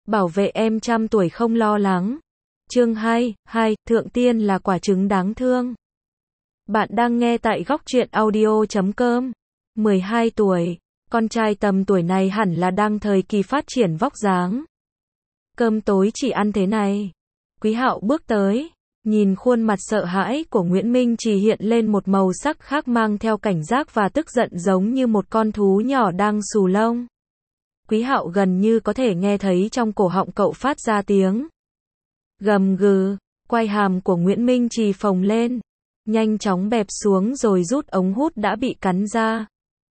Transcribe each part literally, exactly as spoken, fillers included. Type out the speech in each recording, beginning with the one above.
bảo vệ em trăm tuổi không lo lắng. Chương hai, hai, Thượng Tiên là quả trứng đáng thương. Bạn đang nghe tại góc truyện audio chấm com. mười hai tuổi, con trai tầm tuổi này hẳn là đang thời kỳ phát triển vóc dáng. Cơm tối chỉ ăn thế này. Quý Hạo bước tới, nhìn khuôn mặt sợ hãi của Nguyễn Minh Trì hiện lên một màu sắc khác mang theo cảnh giác và tức giận giống như một con thú nhỏ đang xù lông. Quý Hạo gần như có thể nghe thấy trong cổ họng cậu phát ra tiếng gầm gừ, quai hàm của Nguyễn Minh Trì phồng lên, nhanh chóng bẹp xuống rồi rút ống hút đã bị cắn ra.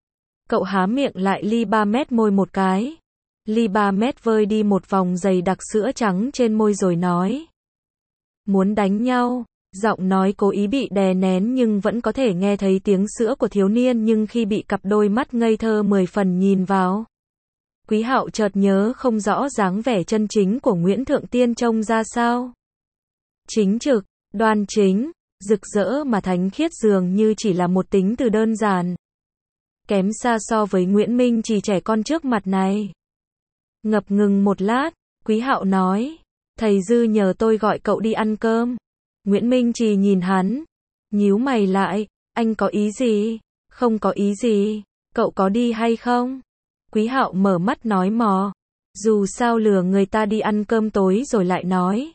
Cậu há miệng lại li ba mét môi một cái. Li ba mét vơi đi một vòng dày đặc sữa trắng trên môi rồi nói. Muốn đánh nhau, giọng nói cố ý bị đè nén nhưng vẫn có thể nghe thấy tiếng sữa của thiếu niên nhưng khi bị cặp đôi mắt ngây thơ mười phần nhìn vào. Quý Hạo chợt nhớ không rõ dáng vẻ chân chính của Nguyễn Thượng Tiên trông ra sao. Chính trực, đoan chính, rực rỡ mà thánh khiết dường như chỉ là một tính từ đơn giản. Kém xa so với Nguyễn Minh Trì trẻ con trước mặt này. Ngập ngừng một lát, Quý Hạo nói, thầy Dư nhờ tôi gọi cậu đi ăn cơm. Nguyễn Minh Trì nhìn hắn, nhíu mày lại, anh có ý gì? Không có ý gì, cậu có đi hay không? Quý Hạo mở mắt nói mò, dù sao lừa người ta đi ăn cơm tối rồi lại nói.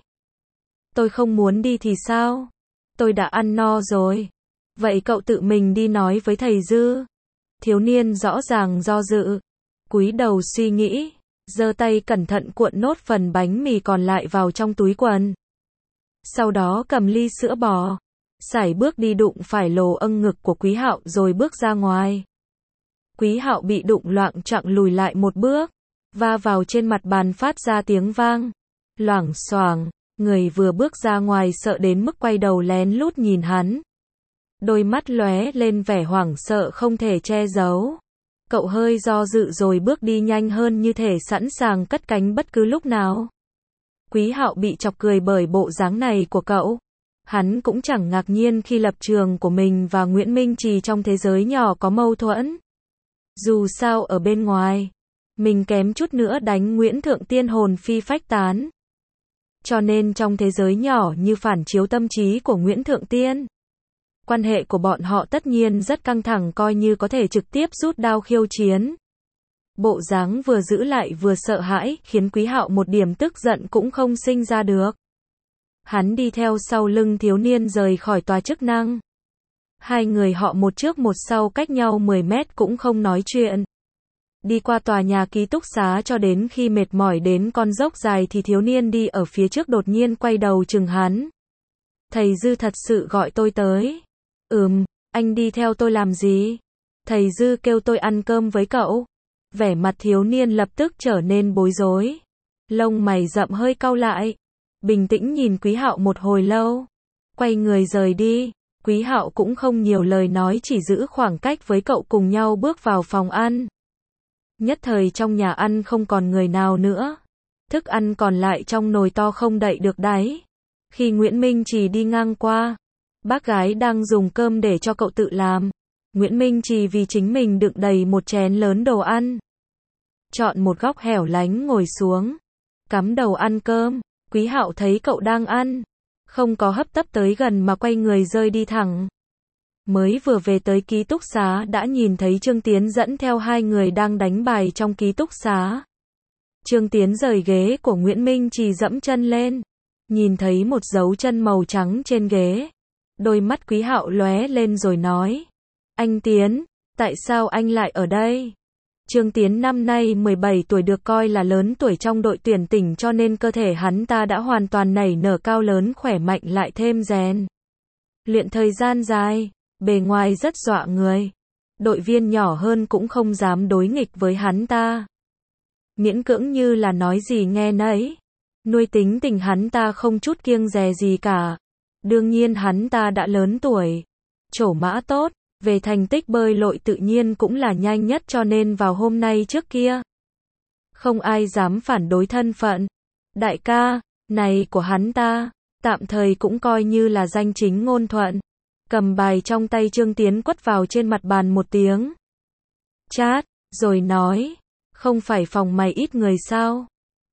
Tôi không muốn đi thì sao? Tôi đã ăn no rồi. Vậy cậu tự mình đi nói với thầy Dư. Thiếu niên rõ ràng do dự, cúi đầu suy nghĩ, giơ tay cẩn thận cuộn nốt phần bánh mì còn lại vào trong túi quần. Sau đó cầm ly sữa bò, sải bước đi đụng phải lồ âng ngực của Quý Hạo rồi bước ra ngoài. Quý Hạo bị đụng loạng choạng lùi lại một bước, va vào trên mặt bàn phát ra tiếng vang, loảng xoảng, người vừa bước ra ngoài sợ đến mức quay đầu lén lút nhìn hắn. Đôi mắt lóe lên vẻ hoảng sợ không thể che giấu. Cậu hơi do dự rồi bước đi nhanh hơn như thể sẵn sàng cất cánh bất cứ lúc nào. Quý Hạo bị chọc cười bởi bộ dáng này của cậu. Hắn cũng chẳng ngạc nhiên khi lập trường của mình và Nguyễn Minh Trì trong thế giới nhỏ có mâu thuẫn. Dù sao ở bên ngoài, mình kém chút nữa đánh Nguyễn Thượng Tiên hồn phi phách tán. Cho nên trong thế giới nhỏ như phản chiếu tâm trí của Nguyễn Thượng Tiên, quan hệ của bọn họ tất nhiên rất căng thẳng coi như có thể trực tiếp rút đao khiêu chiến. Bộ dáng vừa giữ lại vừa sợ hãi khiến Quý Hạo một điểm tức giận cũng không sinh ra được. Hắn đi theo sau lưng thiếu niên rời khỏi tòa chức năng. Hai người họ một trước một sau cách nhau mười mét cũng không nói chuyện. Đi qua tòa nhà ký túc xá cho đến khi mệt mỏi đến con dốc dài thì thiếu niên đi ở phía trước đột nhiên quay đầu chừng hắn. Thầy Dư thật sự gọi tôi tới. Ừm, anh đi theo tôi làm gì? Thầy Dư kêu tôi ăn cơm với cậu. Vẻ mặt thiếu niên lập tức trở nên bối rối. Lông mày rậm hơi cau lại. Bình tĩnh nhìn Quý Hạo một hồi lâu. Quay người rời đi. Quý Hạo cũng không nhiều lời nói chỉ giữ khoảng cách với cậu cùng nhau bước vào phòng ăn. Nhất thời trong nhà ăn không còn người nào nữa. Thức ăn còn lại trong nồi to không đậy được đáy. Khi Nguyễn Minh Trì đi ngang qua, bác gái đang dùng cơm để cho cậu tự làm. Nguyễn Minh Trì vì chính mình đựng đầy một chén lớn đồ ăn. Chọn một góc hẻo lánh ngồi xuống, cắm đầu ăn cơm. Quý Hạo thấy cậu đang ăn, không có hấp tấp tới gần mà quay người rơi đi thẳng. Mới vừa về tới ký túc xá đã nhìn thấy Trương Tiến dẫn theo hai người đang đánh bài trong ký túc xá. Trương Tiến rời ghế của Nguyễn Minh Trì dẫm chân lên, nhìn thấy một dấu chân màu trắng trên ghế. Đôi mắt Quý Hạo lóe lên rồi nói, anh Tiến, tại sao anh lại ở đây? Trương Tiến năm nay mười bảy tuổi được coi là lớn tuổi trong đội tuyển tỉnh cho nên cơ thể hắn ta đã hoàn toàn nảy nở cao lớn khỏe mạnh lại thêm rèn luyện thời gian dài, bề ngoài rất dọa người. Đội viên nhỏ hơn cũng không dám đối nghịch với hắn ta. Miễn cưỡng như là nói gì nghe nấy. Nuôi tính tình hắn ta không chút kiêng dè gì cả. Đương nhiên hắn ta đã lớn tuổi, trổ mã tốt, về thành tích bơi lội tự nhiên cũng là nhanh nhất cho nên vào hôm nay trước kia, không ai dám phản đối thân phận đại ca này của hắn ta, tạm thời cũng coi như là danh chính ngôn thuận. Cầm bài trong tay Trương Tiến quất vào trên mặt bàn một tiếng. Chát, rồi nói, không phải phòng mày ít người sao?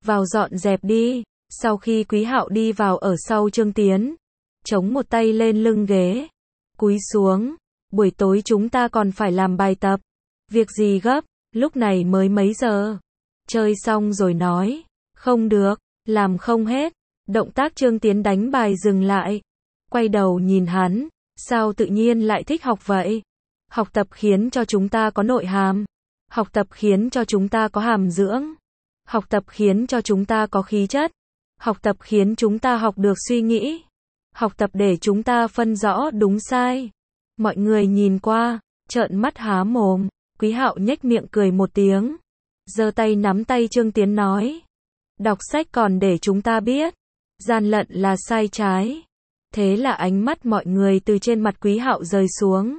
vào dọn dẹp đi. Sau khi Quý Hạo đi vào ở sau Trương Tiến, chống một tay lên lưng ghế, cúi xuống, buổi tối chúng ta còn phải làm bài tập. Việc gì gấp, lúc này mới mấy giờ. Chơi xong rồi nói. Không được, làm không hết. Động tác Trương Tiến đánh bài dừng lại. Quay đầu nhìn hắn, sao tự nhiên lại thích học vậy? Học tập khiến cho chúng ta có nội hàm. Học tập khiến cho chúng ta có hàm dưỡng. Học tập khiến cho chúng ta có khí chất. Học tập khiến chúng ta học được suy nghĩ. Học tập để chúng ta phân rõ đúng sai. Mọi người nhìn qua, trợn mắt há mồm. Quý Hạo nhếch miệng cười một tiếng, giơ tay nắm tay Trương Tiến nói. Đọc sách còn để chúng ta biết. Gian lận là sai trái. Thế là ánh mắt mọi người từ trên mặt Quý Hạo rơi xuống.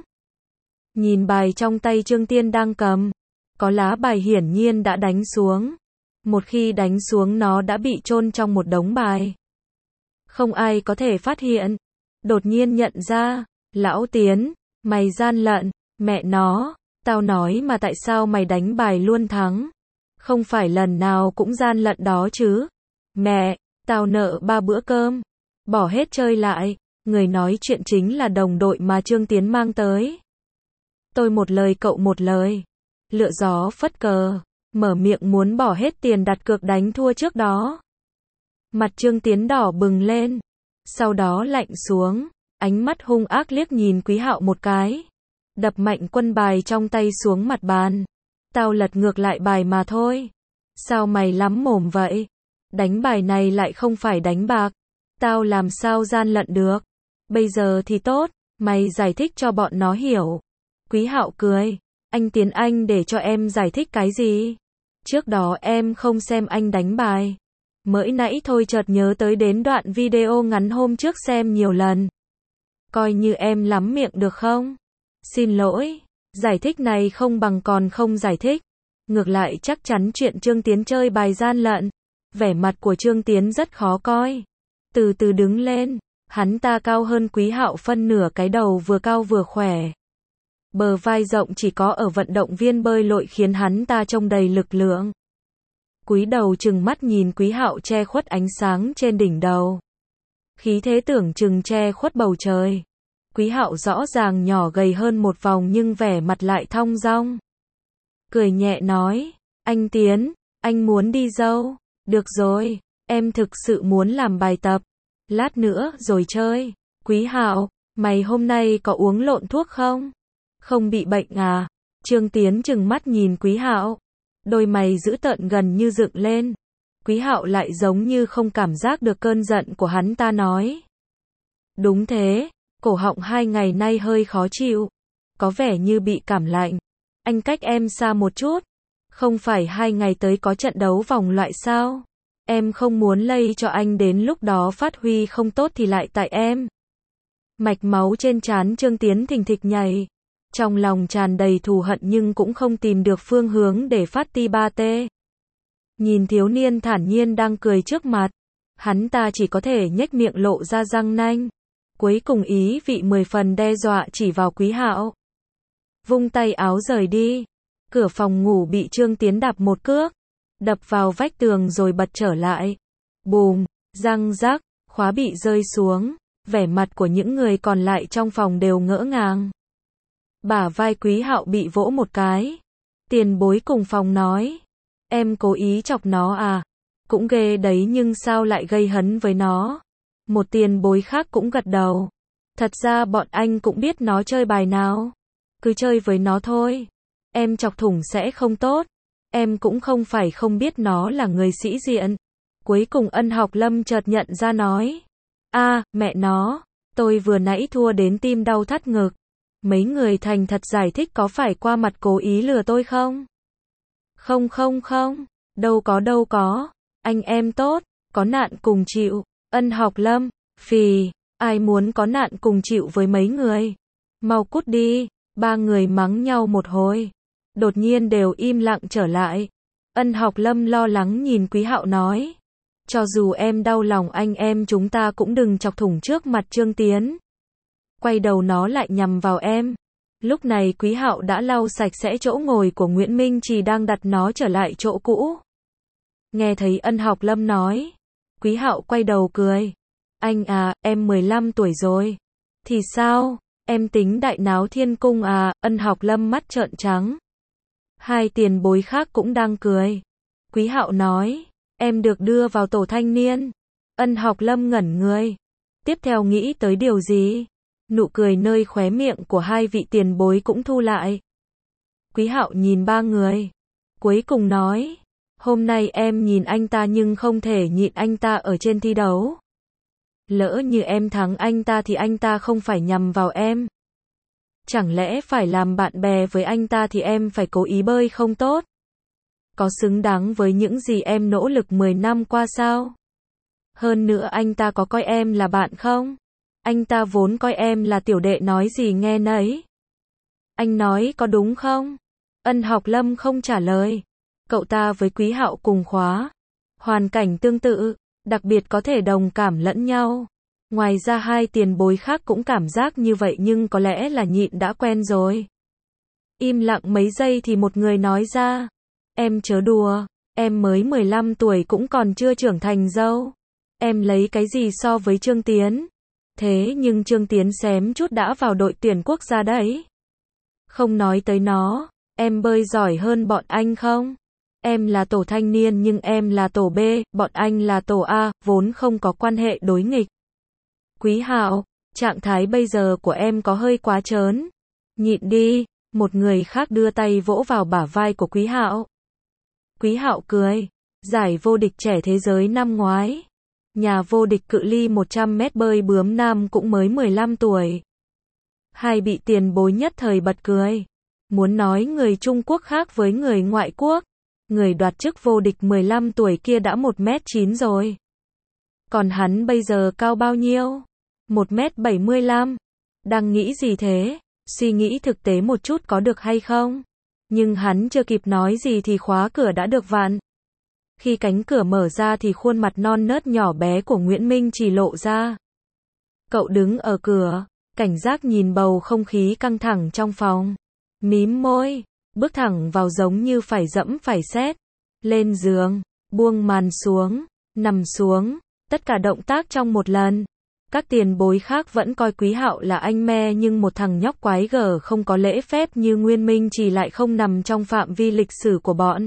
Nhìn bài trong tay Trương Tiến đang cầm. Có lá bài hiển nhiên đã đánh xuống. Một khi đánh xuống nó đã bị chôn trong một đống bài. Không ai có thể phát hiện. Đột nhiên nhận ra. Lão Tiến, mày gian lận. Mẹ nó, tao nói mà tại sao mày đánh bài luôn thắng. Không phải lần nào cũng gian lận đó chứ. Mẹ, tao nợ ba bữa cơm. Bỏ hết chơi lại. Người nói chuyện chính là đồng đội mà Trương Tiến mang tới. Tôi một lời cậu một lời. Lựa gió phất cờ. Mở miệng muốn bỏ hết tiền đặt cược đánh thua trước đó. Mặt Trương Tiến đỏ bừng lên. Sau đó lạnh xuống. Ánh mắt hung ác liếc nhìn Quý Hạo một cái. Đập mạnh quân bài trong tay xuống mặt bàn. Tao lật ngược lại bài mà thôi. Sao mày lắm mồm vậy? Đánh bài này lại không phải đánh bạc. Tao làm sao gian lận được? Bây giờ thì tốt, mày giải thích cho bọn nó hiểu. Quý Hạo cười. Anh Tiến anh để cho em giải thích cái gì? Trước đó em không xem anh đánh bài. Mới nãy thôi chợt nhớ tới đến đoạn video ngắn hôm trước xem nhiều lần. Coi như em lắm miệng được không? Xin lỗi, giải thích này không bằng còn không giải thích. Ngược lại chắc chắn chuyện Trương Tiến chơi bài gian lận. Vẻ mặt của Trương Tiến rất khó coi. Từ từ đứng lên, hắn ta cao hơn Quý Hạo phân nửa cái đầu, vừa cao vừa khỏe. Bờ vai rộng chỉ có ở vận động viên bơi lội khiến hắn ta trông đầy lực lượng. Cúi đầu trừng mắt nhìn Quý Hạo che khuất ánh sáng trên đỉnh đầu. Khí thế tưởng chừng che khuất bầu trời. Quý Hạo rõ ràng nhỏ gầy hơn một vòng nhưng vẻ mặt lại thong dong. Cười nhẹ nói, anh Tiến, anh muốn đi dâu. Được rồi, em thực sự muốn làm bài tập. Lát nữa rồi chơi. Quý Hạo, mày hôm nay có uống lộn thuốc không? Không bị bệnh à? Trương Tiến trừng mắt nhìn Quý Hạo. Đôi mày dữ tợn gần như dựng lên. Quý Hạo lại giống như không cảm giác được cơn giận của hắn ta nói. Đúng thế, cổ họng hai ngày nay hơi khó chịu. Có vẻ như bị cảm lạnh. Anh cách em xa một chút. Không phải hai ngày tới có trận đấu vòng loại sao? Em không muốn lây cho anh đến lúc đó phát huy không tốt thì lại tại em. Mạch máu trên trán Trương Tiến thình thịch nhảy. Trong lòng tràn đầy thù hận nhưng cũng không tìm được phương hướng để phát ti ba tê. Nhìn thiếu niên thản nhiên đang cười trước mặt, hắn ta chỉ có thể nhếch miệng lộ ra răng nanh. Cuối cùng ý vị mười phần đe dọa chỉ vào Quý Hạo. Vung tay áo rời đi. Cửa phòng ngủ bị Trương Tiến đạp một cước, đập vào vách tường rồi bật trở lại. Bùm, răng rắc, khóa bị rơi xuống. Vẻ mặt của những người còn lại trong phòng đều ngỡ ngàng. Bả vai Quý Hạo bị vỗ một cái. Tiền bối cùng phòng nói. Em cố ý chọc nó à? Cũng ghê đấy nhưng sao lại gây hấn với nó? Một tiền bối khác cũng gật đầu. Thật ra bọn anh cũng biết nó chơi bài nào. Cứ chơi với nó thôi. Em chọc thủng sẽ không tốt. Em cũng không phải không biết nó là người sĩ diện. Cuối cùng Ân Học Lâm chợt nhận ra nói. A, à, mẹ nó. Tôi vừa nãy thua đến tim đau thắt ngực. Mấy người thành thật giải thích có phải qua mặt cố ý lừa tôi không? Không không không. Đâu có đâu có. Anh em tốt. Có nạn cùng chịu. Ân Học Lâm. Phì. Ai muốn có nạn cùng chịu với mấy người? Mau cút đi. Ba người mắng nhau một hồi. Đột nhiên đều im lặng trở lại. Ân Học Lâm lo lắng nhìn Quý Hạo nói. Cho dù em đau lòng anh em chúng ta cũng đừng chọc thủng trước mặt Trương Tiến. Quay đầu nó lại nhằm vào em. Lúc này Quý Hạo đã lau sạch sẽ chỗ ngồi của Nguyễn Minh Trì đang đặt nó trở lại chỗ cũ. Nghe thấy Ân Học Lâm nói, Quý Hạo quay đầu cười. Anh à, em mười lăm tuổi rồi. Thì sao? Em tính đại náo thiên cung à? Ân Học Lâm mắt trợn trắng. Hai tiền bối khác cũng đang cười. Quý Hạo nói, em được đưa vào tổ thanh niên. Ân Học Lâm ngẩn người. Tiếp theo nghĩ tới điều gì? Nụ cười nơi khóe miệng của hai vị tiền bối cũng thu lại. Quý Hạo nhìn ba người. Cuối cùng nói, hôm nay em nhìn anh ta nhưng không thể nhịn anh ta ở trên thi đấu. Lỡ như em thắng anh ta thì anh ta không phải nhằm vào em. Chẳng lẽ phải làm bạn bè với anh ta thì em phải cố ý bơi không tốt? Có xứng đáng với những gì em nỗ lực mười năm qua sao? Hơn nữa anh ta có coi em là bạn không? Anh ta vốn coi em là tiểu đệ nói gì nghe nấy. Anh nói có đúng không? Ân Học Lâm không trả lời. Cậu ta với Quý Hạo cùng khóa. Hoàn cảnh tương tự, đặc biệt có thể đồng cảm lẫn nhau. Ngoài ra hai tiền bối khác cũng cảm giác như vậy nhưng có lẽ là nhịn đã quen rồi. Im lặng mấy giây thì một người nói ra. Em chớ đùa, em mới mười lăm tuổi cũng còn chưa trưởng thành dâu. Em lấy cái gì so với Trương Tiến? Thế nhưng Trương Tiến xém chút đã vào đội tuyển quốc gia đấy. Không nói tới nó, em bơi giỏi hơn bọn anh không? Em là tổ thanh niên nhưng em là tổ B, bọn anh là tổ A, vốn không có quan hệ đối nghịch. Quý Hạo, trạng thái bây giờ của em có hơi quá trớn. Nhịn đi, một người khác đưa tay vỗ vào bả vai của Quý Hạo. Quý Hạo cười, giải vô địch trẻ thế giới năm ngoái. Nhà vô địch cự ly một trăm mét bơi bướm nam cũng mới mười lăm tuổi. Hai bị tiền bối nhất thời bật cười. Muốn nói người Trung Quốc khác với người ngoại quốc. Người đoạt chức vô địch mười lăm tuổi kia đã một mét chín rồi. Còn hắn bây giờ cao bao nhiêu? một mét bảy mươi lăm. Đang nghĩ gì thế? Suy nghĩ thực tế một chút có được hay không? Nhưng hắn chưa kịp nói gì thì khóa cửa đã được vặn. Khi cánh cửa mở ra thì khuôn mặt non nớt nhỏ bé của Nguyễn Minh chỉ lộ ra. Cậu đứng ở cửa, cảnh giác nhìn bầu không khí căng thẳng trong phòng. Mím môi, bước thẳng vào giống như phải dẫm phải sét. Lên giường, buông màn xuống, nằm xuống, tất cả động tác trong một lần. Các tiền bối khác vẫn coi Quý Hạo là anh me nhưng một thằng nhóc quái gở không có lễ phép như Nguyên Minh chỉ lại không nằm trong phạm vi lịch sử của bọn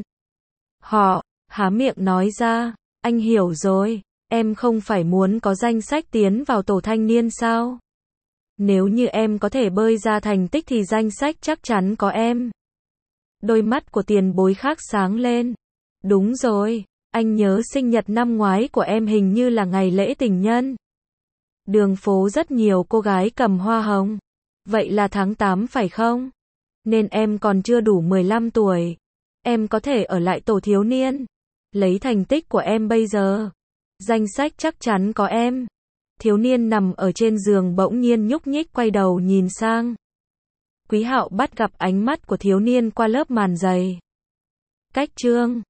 họ. Há miệng nói ra, anh hiểu rồi, em không phải muốn có danh sách tiến vào tổ thanh niên sao? Nếu như em có thể bơi ra thành tích thì danh sách chắc chắn có em. Đôi mắt của tiền bối khác sáng lên. Đúng rồi, anh nhớ sinh nhật năm ngoái của em hình như là ngày lễ tình nhân. Đường phố rất nhiều cô gái cầm hoa hồng. Vậy là tháng tám phải không? Nên em còn chưa đủ mười lăm tuổi. Em có thể ở lại tổ thiếu niên. Lấy thành tích của em bây giờ. Danh sách chắc chắn có em. Thiếu niên nằm ở trên giường bỗng nhiên nhúc nhích quay đầu nhìn sang. Quý Hạo bắt gặp ánh mắt của thiếu niên qua lớp màn dày. Cách Trương